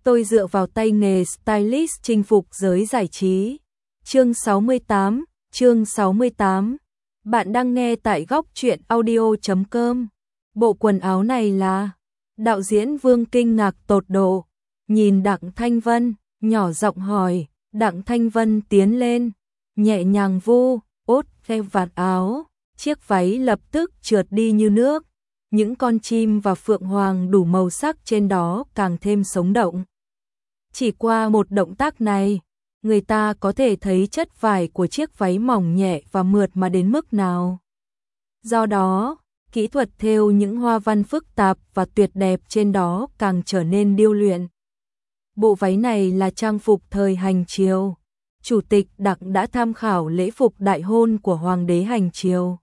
Tôi dựa vào tay nghề stylist chinh phục giới giải trí. Chương 68. Bạn đang nghe tại góc truyện audio.com. Bộ quần áo này là... Đạo diễn Vương kinh ngạc tột độ, nhìn Đặng Thanh Vân, nhỏ giọng hỏi. Đặng Thanh Vân tiến lên, nhẹ nhàng vu ốt theo vạt áo, chiếc váy lập tức trượt đi như nước. Những con chim và phượng hoàng đủ màu sắc trên đó càng thêm sống động. Chỉ qua một động tác này, người ta có thể thấy chất vải của chiếc váy mỏng nhẹ và mượt mà đến mức nào. Do đó, kỹ thuật thêu những hoa văn phức tạp và tuyệt đẹp trên đó càng trở nên điêu luyện. Bộ váy này là trang phục thời hành triều. Chủ tịch Đặng đã tham khảo lễ phục đại hôn của Hoàng đế hành triều.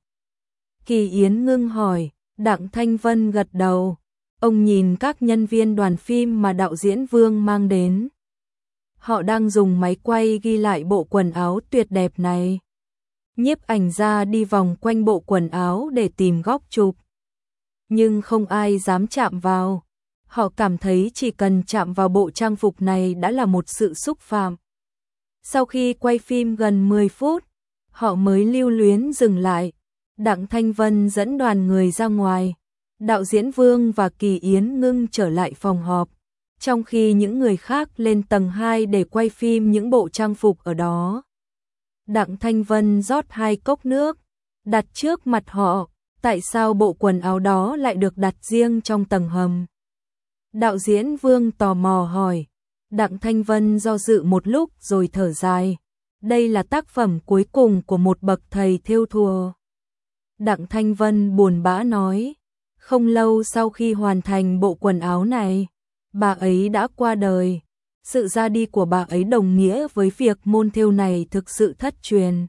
Kỳ Yến ngưng hỏi, Đặng Thanh Vân gật đầu. Ông nhìn các nhân viên đoàn phim mà đạo diễn Vương mang đến. Họ đang dùng máy quay ghi lại bộ quần áo tuyệt đẹp này. Nhiếp ảnh gia đi vòng quanh bộ quần áo để tìm góc chụp. Nhưng không ai dám chạm vào. Họ cảm thấy chỉ cần chạm vào bộ trang phục này đã là một sự xúc phạm. Sau khi quay phim gần 10 phút, họ mới lưu luyến dừng lại. Đặng Thanh Vân dẫn đoàn người ra ngoài. Đạo diễn Vương và Kỳ Yến ngưng trở lại phòng họp, trong khi những người khác lên tầng 2 để quay phim những bộ trang phục ở đó. Đặng Thanh Vân rót 2 cốc nước, đặt trước mặt họ. Tại sao bộ quần áo đó lại được đặt riêng trong tầng hầm? Đạo diễn Vương tò mò hỏi. Đặng Thanh Vân do dự một lúc rồi thở dài. Đây là tác phẩm cuối cùng của một bậc thầy thêu thùa. Đặng Thanh Vân buồn bã nói. Không lâu sau khi hoàn thành bộ quần áo này, bà ấy đã qua đời. Sự ra đi của bà ấy đồng nghĩa với việc môn thêu này thực sự thất truyền.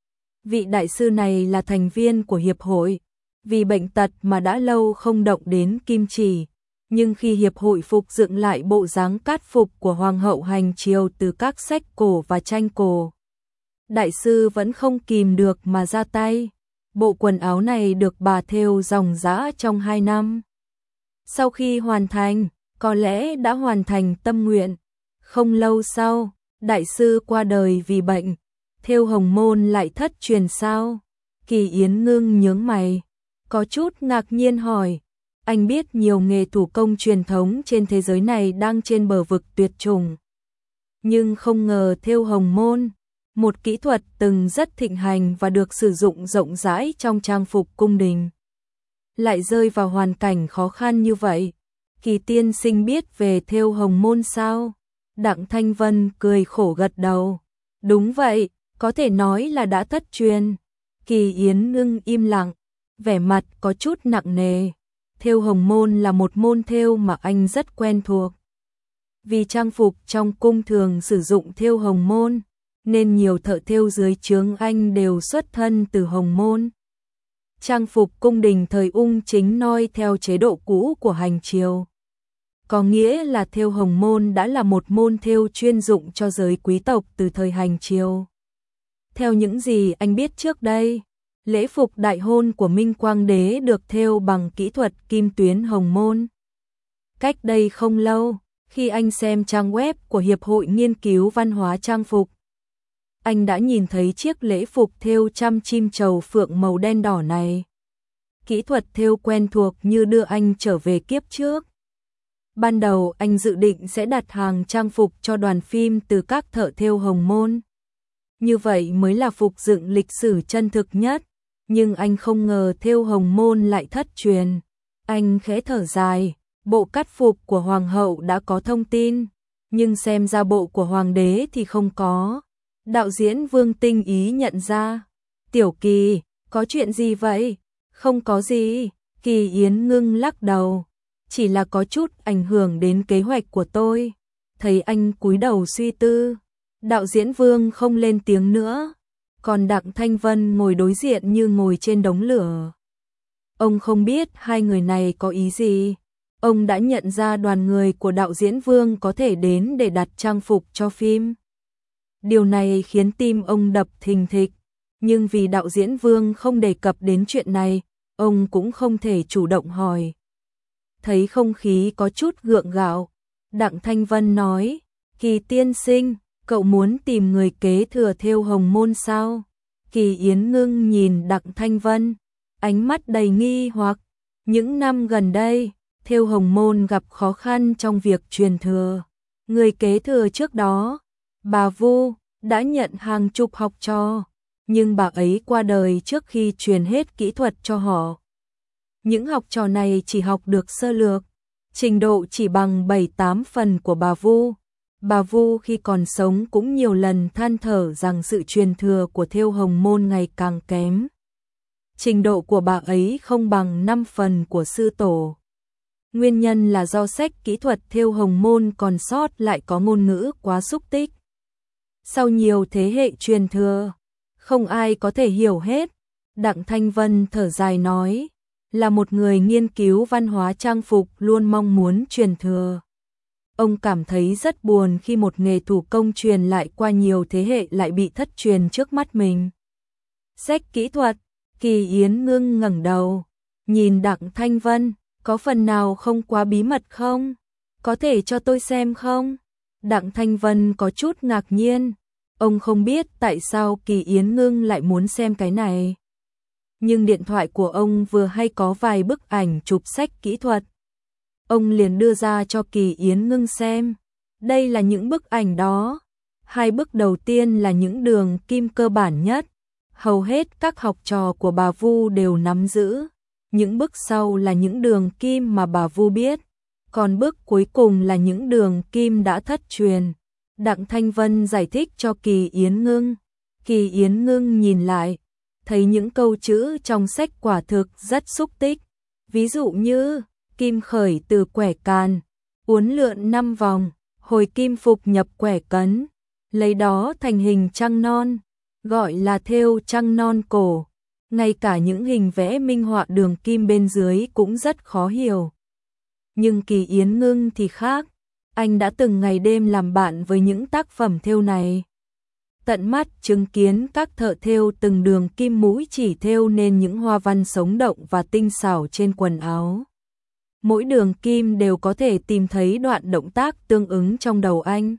Vị đại sư này là thành viên của hiệp hội, vì bệnh tật mà đã lâu không động đến kim chỉ. Nhưng khi hiệp hội phục dựng lại bộ dáng cát phục của Hoàng hậu hành triều từ các sách cổ và tranh cổ, đại sư vẫn không kìm được mà ra tay. Bộ quần áo này được bà thêu ròng rã trong 2 năm. Sau khi hoàn thành, có lẽ đã hoàn thành tâm nguyện. Không lâu sau, đại sư qua đời vì bệnh. Thêu hồng môn lại thất truyền sao? Kỳ Yến ngưng nhướng mày, có chút ngạc nhiên hỏi. Anh biết nhiều nghề thủ công truyền thống trên thế giới này đang trên bờ vực tuyệt chủng. Nhưng không ngờ thêu hồng môn, một kỹ thuật từng rất thịnh hành và được sử dụng rộng rãi trong trang phục cung đình, lại rơi vào hoàn cảnh khó khăn như vậy. Kỳ tiên sinh biết về thêu hồng môn sao? Đặng Thanh Vân cười khổ gật đầu. Đúng vậy, có thể nói là đã thất truyền. Kỳ Yến ngưng im lặng, vẻ mặt có chút nặng nề. Thêu hồng môn là một môn thêu mà anh rất quen thuộc. Vì trang phục trong cung thường sử dụng thêu hồng môn, nên nhiều thợ thêu dưới trướng anh đều xuất thân từ hồng môn. Trang phục cung đình thời Ung chính noi theo chế độ cũ của hành triều. Có nghĩa là thêu hồng môn đã là một môn thêu chuyên dụng cho giới quý tộc từ thời hành triều. Theo những gì anh biết trước đây, lễ phục đại hôn của Minh Quang đế được thêu bằng kỹ thuật kim tuyến hồng môn. Cách đây không lâu, khi anh xem trang web của Hiệp hội Nghiên cứu Văn hóa Trang phục, anh đã nhìn thấy chiếc lễ phục thêu trăm chim trầu phượng màu đen đỏ này. Kỹ thuật thêu quen thuộc như đưa anh trở về kiếp trước. Ban đầu anh dự định sẽ đặt hàng trang phục cho đoàn phim từ các thợ thêu hồng môn. Như vậy mới là phục dựng lịch sử chân thực nhất. Nhưng anh không ngờ thêu hồng môn lại thất truyền. Anh khẽ thở dài, bộ cát phục của Hoàng hậu đã có thông tin, nhưng xem ra bộ của Hoàng đế thì không có. Đạo diễn Vương tinh ý nhận ra. Tiểu Kỳ, có chuyện gì vậy? Không có gì. Kỳ Yến ngưng lắc đầu. Chỉ là có chút ảnh hưởng đến kế hoạch của tôi. Thấy anh cúi đầu suy tư, đạo diễn Vương không lên tiếng nữa. Còn Đặng Thanh Vân ngồi đối diện như ngồi trên đống lửa. Ông không biết hai người này có ý gì. Ông đã nhận ra đoàn người của đạo diễn Vương có thể đến để đặt trang phục cho phim. Điều này khiến tim ông đập thình thịch. Nhưng vì đạo diễn Vương không đề cập đến chuyện này, ông cũng không thể chủ động hỏi. Thấy không khí có chút gượng gạo, Đặng Thanh Vân nói, Kỳ tiên sinh, cậu muốn tìm người kế thừa Thêu Hồng Môn sao? Kỳ Yến Ngưng nhìn Đặng Thanh Vân, ánh mắt đầy nghi hoặc. Những năm gần đây, Thêu Hồng Môn gặp khó khăn trong việc truyền thừa. Người kế thừa trước đó, bà Vu, đã nhận hàng chục học trò, nhưng bà ấy qua đời trước khi truyền hết kỹ thuật cho họ. Những học trò này chỉ học được sơ lược, trình độ chỉ bằng 7-8 phần của bà Vu. Bà Vu khi còn sống cũng nhiều lần than thở rằng sự truyền thừa của Thêu Hồng Môn ngày càng kém. Trình độ của bà ấy không bằng 5 phần của sư tổ. Nguyên nhân là do sách kỹ thuật Thêu Hồng Môn còn sót lại có ngôn ngữ quá xúc tích. Sau nhiều thế hệ truyền thừa, không ai có thể hiểu hết. Đặng Thanh Vân thở dài nói, là một người nghiên cứu văn hóa trang phục luôn mong muốn truyền thừa. Ông cảm thấy rất buồn khi một nghề thủ công truyền lại qua nhiều thế hệ lại bị thất truyền trước mắt mình. Sách kỹ thuật, Kỳ Yến Ngưng ngẩng đầu, nhìn Đặng Thanh Vân, có phần nào không quá bí mật không? Có thể cho tôi xem không? Đặng Thanh Vân có chút ngạc nhiên, ông không biết tại sao Kỳ Yến Ngưng lại muốn xem cái này. Nhưng điện thoại của ông vừa hay có vài bức ảnh chụp sách kỹ thuật. Ông liền đưa ra cho Kỳ Yến Ngưng xem. Đây là những bức ảnh đó. 2 bức đầu tiên là những đường kim cơ bản nhất. Hầu hết các học trò của bà Vu đều nắm giữ. Những bức sau là những đường kim mà bà Vu biết. Còn bức cuối cùng là những đường kim đã thất truyền. Đặng Thanh Vân giải thích cho Kỳ Yến Ngưng. Kỳ Yến Ngưng nhìn lại, thấy những câu chữ trong sách quả thực rất xúc tích. Ví dụ như, kim khởi từ quẻ càn, uốn lượn 5 vòng, hồi kim phục nhập quẻ cấn, lấy đó thành hình trăng non, gọi là thêu trăng non cổ. Ngay cả những hình vẽ minh họa đường kim bên dưới cũng rất khó hiểu. Nhưng Kỳ Yến Ngưng thì khác, anh đã từng ngày đêm làm bạn với những tác phẩm thêu này. Tận mắt chứng kiến các thợ thêu từng đường kim mũi chỉ thêu nên những hoa văn sống động và tinh xảo trên quần áo. Mỗi đường kim đều có thể tìm thấy đoạn động tác tương ứng trong đầu anh.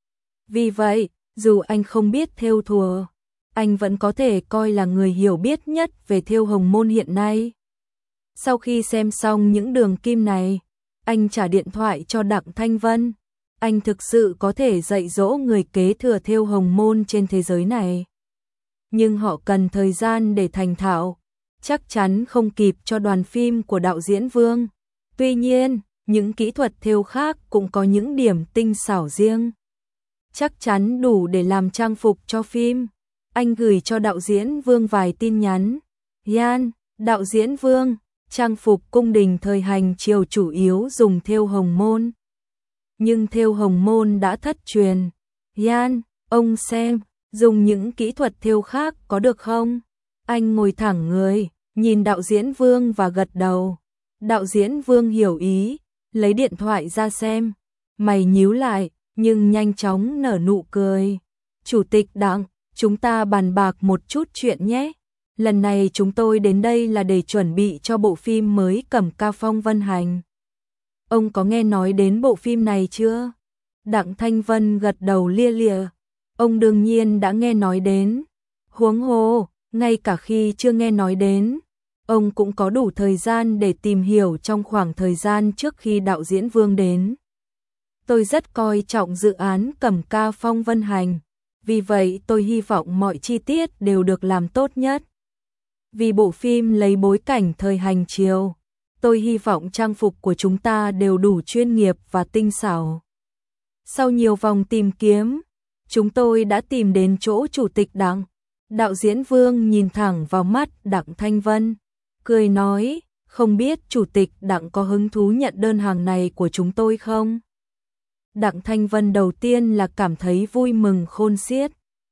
Vì vậy, dù anh không biết thêu thùa, anh vẫn có thể coi là người hiểu biết nhất về Thêu Hồng Môn hiện nay. Sau khi xem xong những đường kim này, anh trả điện thoại cho Đặng Thanh Vân. Anh thực sự có thể dạy dỗ người kế thừa Thêu Hồng Môn trên thế giới này. Nhưng họ cần thời gian để thành thạo, chắc chắn không kịp cho đoàn phim của đạo diễn Vương. Tuy nhiên, những kỹ thuật thêu khác cũng có những điểm tinh xảo riêng. Chắc chắn đủ để làm trang phục cho phim. Anh gửi cho đạo diễn Vương vài tin nhắn. Yan, đạo diễn Vương, trang phục cung đình thời hành triều chủ yếu dùng thêu Hồng Môn. Nhưng thêu Hồng Môn đã thất truyền. Yan, ông xem, dùng những kỹ thuật thêu khác có được không? Anh ngồi thẳng người, nhìn đạo diễn Vương và gật đầu. Đạo diễn Vương hiểu ý, lấy điện thoại ra xem. Mày nhíu lại, nhưng nhanh chóng nở nụ cười. Chủ tịch Đặng, chúng ta bàn bạc một chút chuyện nhé. Lần này chúng tôi đến đây là để chuẩn bị cho bộ phim mới Cẩm Ca Phong Vân Hành. Ông có nghe nói đến bộ phim này chưa? Đặng Thanh Vân gật đầu lia lịa. Ông đương nhiên đã nghe nói đến. Huống hồ, ngay cả khi chưa nghe nói đến, ông cũng có đủ thời gian để tìm hiểu trong khoảng thời gian trước khi đạo diễn Vương đến. Tôi rất coi trọng dự án Cẩm Ca Phong Vân Hành, vì vậy tôi hy vọng mọi chi tiết đều được làm tốt nhất. Vì bộ phim lấy bối cảnh thời hành triều, tôi hy vọng trang phục của chúng ta đều đủ chuyên nghiệp và tinh xảo. Sau nhiều vòng tìm kiếm, chúng tôi đã tìm đến chỗ chủ tịch Đặng. Đạo diễn Vương nhìn thẳng vào mắt Đặng Thanh Vân, cười nói, không biết chủ tịch Đặng có hứng thú nhận đơn hàng này của chúng tôi không? Đặng Thanh Vân đầu tiên là cảm thấy vui mừng khôn xiết.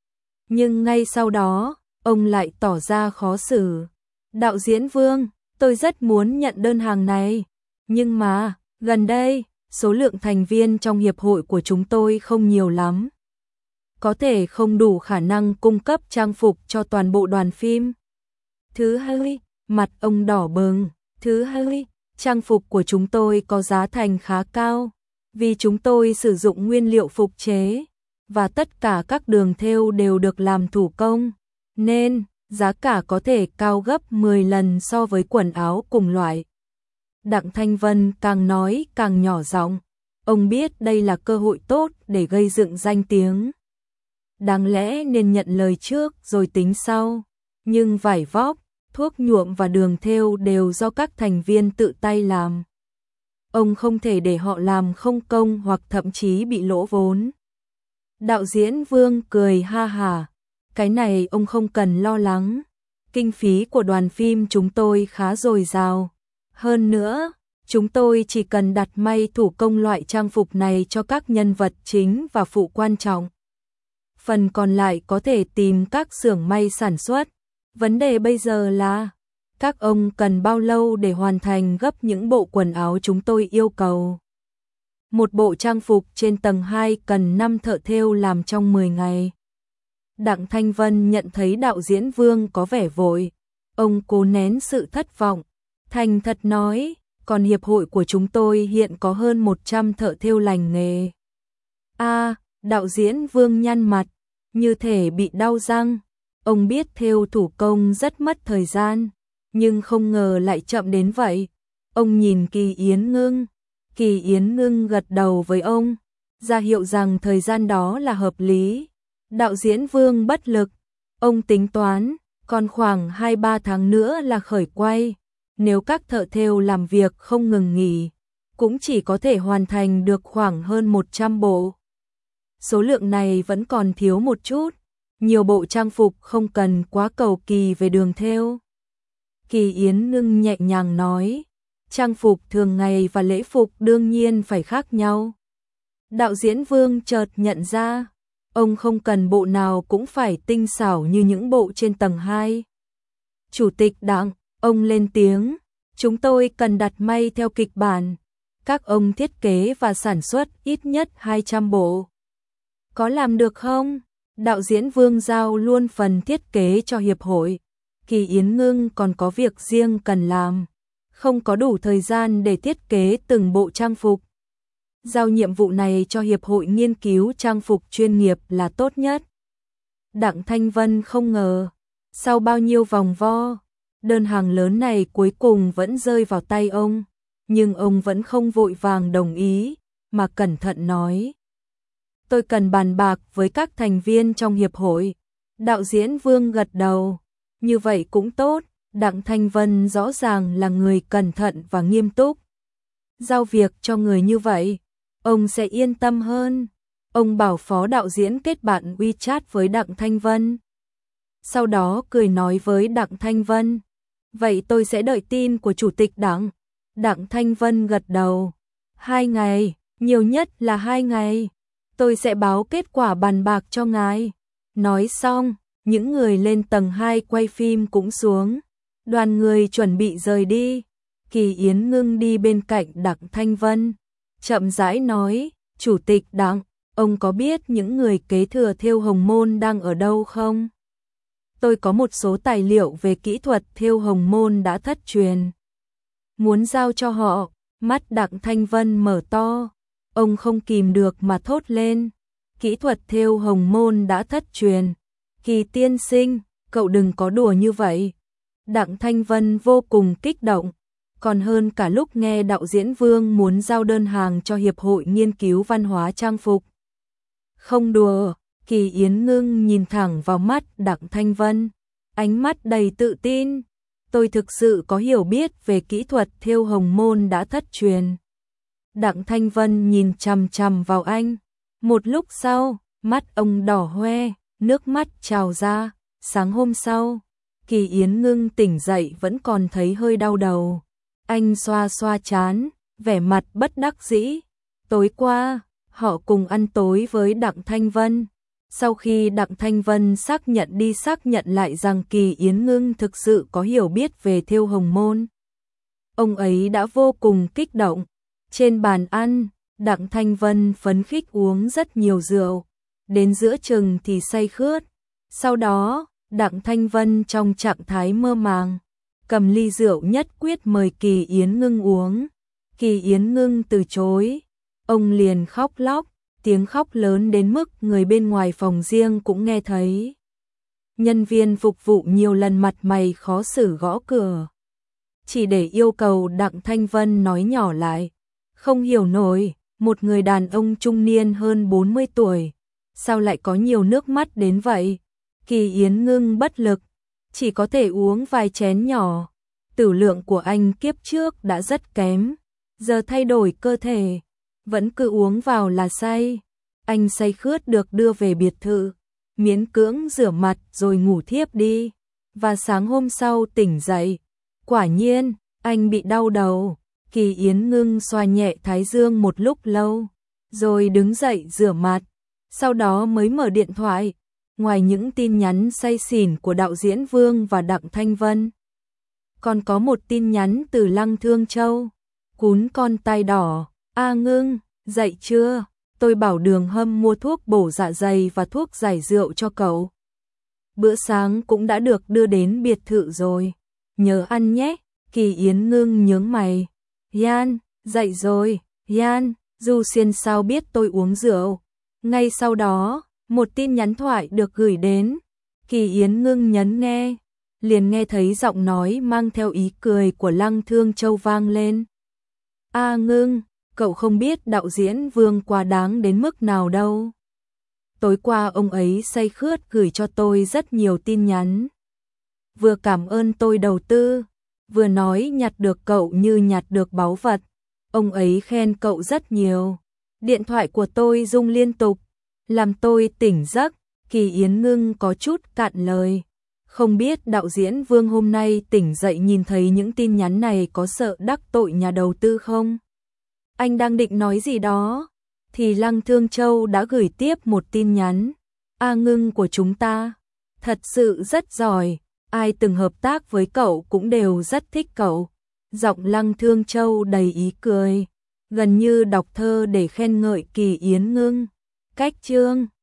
Nhưng ngay sau đó, ông lại tỏ ra khó xử. Đạo diễn Vương, tôi rất muốn nhận đơn hàng này, nhưng mà, gần đây, số lượng thành viên trong hiệp hội của chúng tôi không nhiều lắm. Có thể không đủ khả năng cung cấp trang phục cho toàn bộ đoàn phim. Thứ hai, mặt ông đỏ bừng. Thứ hai, trang phục của chúng tôi có giá thành khá cao. Vì chúng tôi sử dụng nguyên liệu phục chế, và tất cả các đường thêu đều được làm thủ công, nên giá cả có thể cao gấp 10 lần so với quần áo cùng loại. Đặng Thanh Vân càng nói càng nhỏ giọng, ông biết đây là cơ hội tốt để gây dựng danh tiếng. Đáng lẽ nên nhận lời trước rồi tính sau, nhưng vải vóc, thuốc nhuộm và đường thêu đều do các thành viên tự tay làm. Ông không thể để họ làm không công hoặc thậm chí bị lỗ vốn. Đạo diễn Vương cười ha hả, cái này ông không cần lo lắng, kinh phí của đoàn phim chúng tôi khá dồi dào. Hơn nữa, chúng tôi chỉ cần đặt may thủ công loại trang phục này cho các nhân vật chính và phụ quan trọng. Phần còn lại có thể tìm các xưởng may sản xuất. Vấn đề bây giờ là, các ông cần bao lâu để hoàn thành gấp những bộ quần áo chúng tôi yêu cầu? Một bộ trang phục trên tầng 2 cần 5 thợ thêu làm trong 10 ngày. Đặng Thanh Vân nhận thấy đạo diễn Vương có vẻ vội. Ông cố nén sự thất vọng, thành thật nói, còn hiệp hội của chúng tôi hiện có hơn 100 thợ thêu lành nghề. Đạo diễn Vương nhăn mặt, như thể bị đau răng. Ông biết thêu thủ công rất mất thời gian, nhưng không ngờ lại chậm đến vậy. Ông nhìn Kỳ Yến Ngưng. Kỳ Yến Ngưng gật đầu với ông, ra hiệu rằng thời gian đó là hợp lý. Đạo diễn Vương bất lực, ông tính toán, còn khoảng 2-3 tháng nữa là khởi quay. Nếu các thợ thêu làm việc không ngừng nghỉ, cũng chỉ có thể hoàn thành được khoảng hơn 100 bộ. Số lượng này vẫn còn thiếu một chút, nhiều bộ trang phục không cần quá cầu kỳ về đường thêu. Kỳ Yến Ngưng nhẹ nhàng nói, trang phục thường ngày và lễ phục đương nhiên phải khác nhau. Đạo diễn Vương chợt nhận ra, ông không cần bộ nào cũng phải tinh xảo như những bộ trên tầng 2. Chủ tịch Đặng, ông lên tiếng, chúng tôi cần đặt may theo kịch bản. Các ông thiết kế và sản xuất ít nhất 200 bộ. Có làm được không? Đạo diễn Vương giao luôn phần thiết kế cho hiệp hội. Kỳ Yến Ngưng còn có việc riêng cần làm, không có đủ thời gian để thiết kế từng bộ trang phục. Giao nhiệm vụ này cho hiệp hội nghiên cứu trang phục chuyên nghiệp là tốt nhất. Đặng Thanh Vân không ngờ, sau bao nhiêu vòng vo, đơn hàng lớn này cuối cùng vẫn rơi vào tay ông, nhưng ông vẫn không vội vàng đồng ý, mà cẩn thận nói. Tôi cần bàn bạc với các thành viên trong hiệp hội. Đạo diễn Vương gật đầu, như vậy cũng tốt. Đặng Thanh Vân rõ ràng là người cẩn thận và nghiêm túc. Giao việc cho người như vậy, ông sẽ yên tâm hơn. Ông bảo phó đạo diễn kết bạn WeChat với Đặng Thanh Vân. Sau đó cười nói với Đặng Thanh Vân, vậy tôi sẽ đợi tin của chủ tịch Đặng. Đặng Thanh Vân gật đầu, 2 ngày, nhiều nhất là 2 ngày. Tôi sẽ báo kết quả bàn bạc cho ngài. Nói xong, những người lên tầng 2 quay phim cũng xuống. Đoàn người chuẩn bị rời đi. Kỳ Yến Ngưng đi bên cạnh Đặng Thanh Vân, chậm rãi nói, Chủ tịch Đặng, ông có biết những người kế thừa thêu hồng môn đang ở đâu không? Tôi có một số tài liệu về kỹ thuật thêu hồng môn đã thất truyền. Muốn giao cho họ. Mắt Đặng Thanh Vân mở to. Ông không kìm được mà thốt lên. Kỹ thuật thêu hồng môn đã thất truyền. Kỳ tiên sinh, cậu đừng có đùa như vậy. Đặng Thanh Vân vô cùng kích động, còn hơn cả lúc nghe đạo diễn Vương muốn giao đơn hàng cho Hiệp hội Nghiên cứu Văn hóa Trang phục. Không đùa, Kỳ Yến Ngưng nhìn thẳng vào mắt Đặng Thanh Vân, ánh mắt đầy tự tin. Tôi thực sự có hiểu biết về kỹ thuật thêu hồng môn đã thất truyền. Đặng Thanh Vân nhìn chằm chằm vào anh. Một lúc sau, mắt ông đỏ hoe, nước mắt trào ra. Sáng hôm sau, Kỳ Yến Ngưng tỉnh dậy vẫn còn thấy hơi đau đầu. Anh xoa xoa trán, vẻ mặt bất đắc dĩ. Tối qua, họ cùng ăn tối với Đặng Thanh Vân. Sau khi Đặng Thanh Vân xác nhận lại rằng Kỳ Yến Ngưng thực sự có hiểu biết về thêu hồng môn, ông ấy đã vô cùng kích động. Trên bàn ăn, Đặng Thanh Vân phấn khích uống rất nhiều rượu, đến giữa chừng thì say khướt. Sau đó, Đặng Thanh Vân trong trạng thái mơ màng, cầm ly rượu nhất quyết mời Kỳ Yến Ngưng uống. Kỳ Yến Ngưng từ chối. ông liền khóc lóc, tiếng khóc lớn đến mức người bên ngoài phòng riêng cũng nghe thấy. Nhân viên phục vụ nhiều lần mặt mày khó xử gõ cửa, chỉ để yêu cầu Đặng Thanh Vân nói nhỏ lại. Không hiểu nổi, một người đàn ông trung niên hơn 40 tuổi, sao lại có nhiều nước mắt đến vậy? Kỳ Yến Ngưng bất lực, chỉ có thể uống vài chén nhỏ. Tử lượng của anh kiếp trước đã rất kém, giờ thay đổi cơ thể, vẫn cứ uống vào là say. Anh say khướt được đưa về biệt thự, miễn cưỡng rửa mặt rồi ngủ thiếp đi. Và sáng hôm sau tỉnh dậy, quả nhiên, anh bị đau đầu. Kỳ Yến Ngưng xoa nhẹ thái dương một lúc lâu, rồi đứng dậy rửa mặt, sau đó mới mở điện thoại. Ngoài những tin nhắn say xỉn của đạo diễn Vương và Đặng Thanh Vân, còn có một tin nhắn từ Lăng Thương Châu. Cún con tai đỏ, A Ngưng, dậy chưa? Tôi bảo Đường Hâm mua thuốc bổ dạ dày và thuốc giải rượu cho cậu. Bữa sáng cũng đã được đưa đến biệt thự rồi, nhớ ăn nhé. Kỳ Yến Ngưng nhướng mày. Yan, dậy rồi. Yan, Du Xiên sao biết tôi uống rượu? Ngay sau đó, một tin nhắn thoại được gửi đến. Kỳ Yến Ngưng nhấn nghe, liền nghe thấy giọng nói mang theo ý cười của Lăng Thương Châu vang lên. A Ngưng, cậu không biết đạo diễn Vương quá đáng đến mức nào đâu. Tối qua ông ấy say khướt gửi cho tôi rất nhiều tin nhắn. Vừa cảm ơn tôi đầu tư, vừa nói nhặt được cậu như nhặt được báu vật. Ông ấy khen cậu rất nhiều. Điện thoại của tôi rung liên tục, làm tôi tỉnh giấc. Kỳ Yến Ngưng có chút cạn lời. Không biết đạo diễn Vương hôm nay tỉnh dậy nhìn thấy những tin nhắn này có sợ đắc tội nhà đầu tư không? Anh đang định nói gì đó, thì Lăng Thương Châu đã gửi tiếp một tin nhắn. A Ngưng của chúng ta thật sự rất giỏi, ai từng hợp tác với cậu cũng đều rất thích cậu. Giọng Lăng Thương Châu đầy ý cười, gần như đọc thơ để khen ngợi Kỳ Yến Ngưng. Cách chương